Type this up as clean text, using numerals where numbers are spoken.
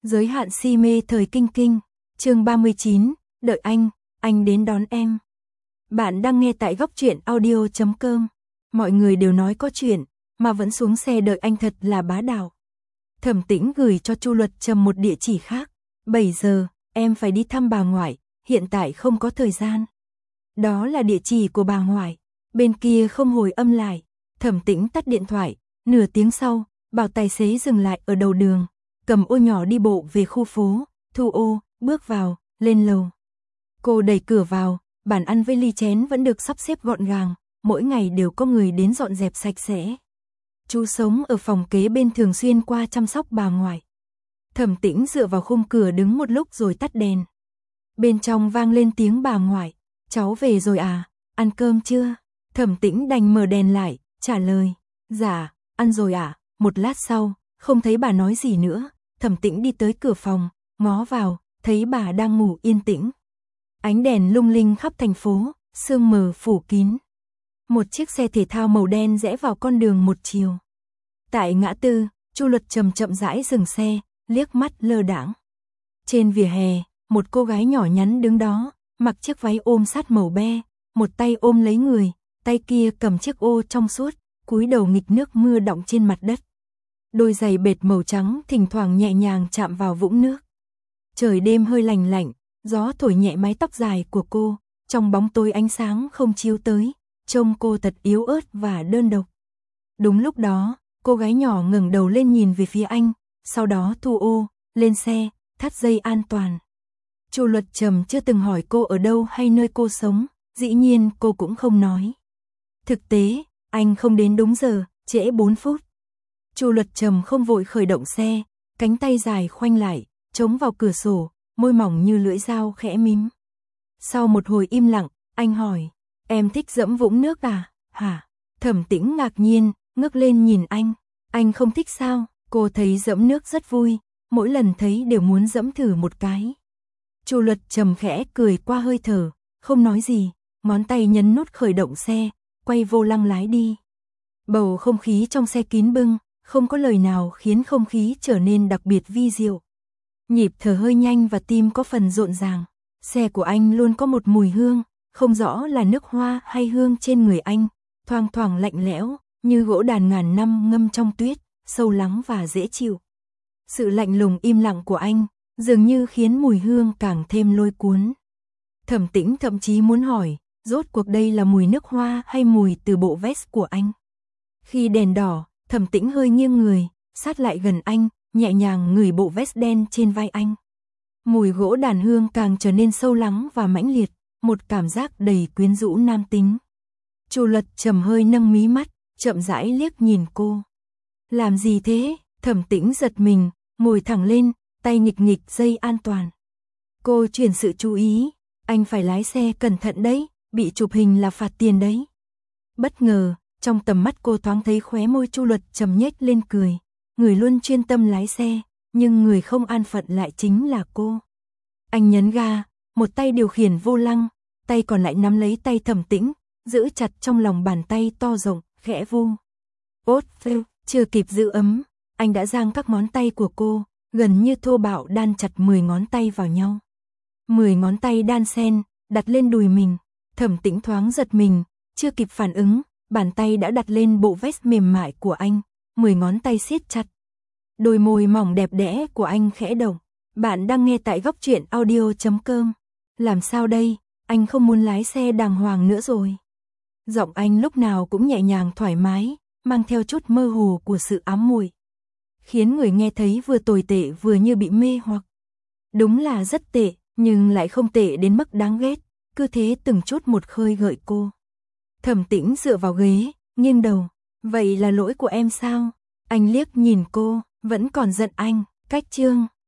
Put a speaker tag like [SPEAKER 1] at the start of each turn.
[SPEAKER 1] Giới hạn si mê thời kinh kinh, chương 39, đợi anh đến đón em. Bạn đang nghe tại góc truyện audio.com. Mọi người đều nói có chuyện, mà vẫn xuống xe đợi anh thật là bá đạo. Thẩm Tĩnh gửi cho Chu Luật Trầm một địa chỉ khác. 7 giờ, em phải đi thăm bà ngoại, hiện tại không có thời gian. Đó là địa chỉ của bà ngoại. Bên kia không hồi âm lại. Thẩm Tĩnh tắt điện thoại. Nửa tiếng sau, bảo tài xế dừng lại ở đầu đường. Cầm ô nhỏ đi bộ về khu phố. Thu ô, bước vào, lên lầu. Cô đẩy cửa vào, bàn ăn với ly chén vẫn được sắp xếp gọn gàng. Mỗi ngày đều có người đến dọn dẹp sạch sẽ. Chú sống ở phòng kế bên thường xuyên qua chăm sóc bà ngoại. Thẩm Tĩnh dựa vào khung cửa đứng một lúc rồi tắt đèn. Bên trong vang lên tiếng bà ngoại. Cháu về rồi à, ăn cơm chưa? Thẩm Tĩnh đành mở đèn lại, trả lời. Dạ, ăn rồi à. Một lát sau, không thấy bà nói gì nữa. Thẩm Tĩnh đi tới cửa phòng, ngó vào, thấy bà đang ngủ yên tĩnh. Ánh đèn lung linh khắp thành phố, sương mờ phủ kín. Một chiếc xe thể thao màu đen rẽ vào con đường một chiều. Tại ngã tư, Chu Luật Trầm chậm rãi dừng xe, liếc mắt lơ đãng. Trên vỉa hè, một cô gái nhỏ nhắn đứng đó, mặc chiếc váy ôm sát màu be, một tay ôm lấy người, tay kia cầm chiếc ô trong suốt, cúi đầu nghịch nước mưa đọng trên mặt đất. Đôi giày bệt màu trắng thỉnh thoảng nhẹ nhàng chạm vào vũng nước. Trời đêm hơi lạnh lạnh, gió thổi nhẹ mái tóc dài của cô, trong bóng tối ánh sáng không chiếu tới, trông cô thật yếu ớt và đơn độc. Đúng lúc đó, cô gái nhỏ ngẩng đầu lên nhìn về phía anh, sau đó thu ô, lên xe, thắt dây an toàn. Chu Luật Trầm chưa từng hỏi cô ở đâu hay nơi cô sống, dĩ nhiên cô cũng không nói. Thực tế, anh không đến đúng giờ, trễ 4 phút. Chu Luật Trầm không vội khởi động xe, cánh tay dài khoanh lại, chống vào cửa sổ, môi mỏng như lưỡi dao khẽ mím. Sau một hồi im lặng, anh hỏi, em thích dẫm vũng nước à, hả? Thẩm Tĩnh ngạc nhiên, ngước lên nhìn anh không thích sao? Cô thấy dẫm nước rất vui, mỗi lần thấy đều muốn dẫm thử một cái. Chu Luật Trầm khẽ cười qua hơi thở, không nói gì, ngón tay nhấn nút khởi động xe, quay vô lăng lái đi. Bầu không khí trong xe kín bưng, không có lời nào khiến không khí trở nên đặc biệt vi diệu. Nhịp thở hơi nhanh và tim có phần rộn ràng. Xe của anh luôn có một mùi hương, không rõ là nước hoa hay hương trên người anh, thoang thoảng lạnh lẽo, như gỗ đàn ngàn năm ngâm trong tuyết, sâu lắng và dễ chịu. Sự lạnh lùng im lặng của anh, dường như khiến mùi hương càng thêm lôi cuốn. Thẩm Tĩnh thậm chí muốn hỏi, rốt cuộc đây là mùi nước hoa hay mùi từ bộ vest của anh? Khi đèn đỏ, Thẩm Tĩnh hơi nghiêng người, sát lại gần anh, nhẹ nhàng ngửi bộ vest đen trên vai anh. Mùi gỗ đàn hương càng trở nên sâu lắng và mãnh liệt, một cảm giác đầy quyến rũ nam tính. Chu Luật Trầm hơi nâng mí mắt, chậm rãi liếc nhìn cô. Làm gì thế? Thẩm Tĩnh giật mình, ngồi thẳng lên, tay nghịch nghịch dây an toàn. Cô chuyển sự chú ý, anh phải lái xe cẩn thận đấy, bị chụp hình là phạt tiền đấy. Bất ngờ, trong tầm mắt cô thoáng thấy khóe môi Chu Luật Trầm nhếch lên cười. Người luôn chuyên tâm lái xe, nhưng người không an phận lại chính là cô. Anh nhấn ga, một tay điều khiển vô lăng, tay còn lại nắm lấy tay Thẩm Tĩnh, giữ chặt trong lòng bàn tay to rộng, khẽ vu. Ốt, chưa kịp giữ ấm, anh đã giang các ngón tay của cô, gần như thô bạo đan chặt 10 ngón tay vào nhau. 10 ngón tay đan xen, đặt lên đùi mình. Thẩm Tĩnh thoáng giật mình, chưa kịp phản ứng, bàn tay đã đặt lên bộ vest mềm mại của anh, 10 ngón tay siết chặt. Đôi môi mỏng đẹp đẽ của anh khẽ động. Bạn đang nghe tại góc truyện audio.com. Làm sao đây, anh không muốn lái xe đàng hoàng nữa rồi. Giọng anh lúc nào cũng nhẹ nhàng thoải mái, mang theo chút mơ hồ của sự ám muội, khiến người nghe thấy vừa tồi tệ vừa như bị mê hoặc. Đúng là rất tệ, nhưng lại không tệ đến mức đáng ghét, cứ thế từng chút một khơi gợi cô. Thẩm Tĩnh dựa vào ghế, nghiêng đầu. Vậy là lỗi của em sao? Anh liếc nhìn cô, vẫn còn giận anh. Cách chương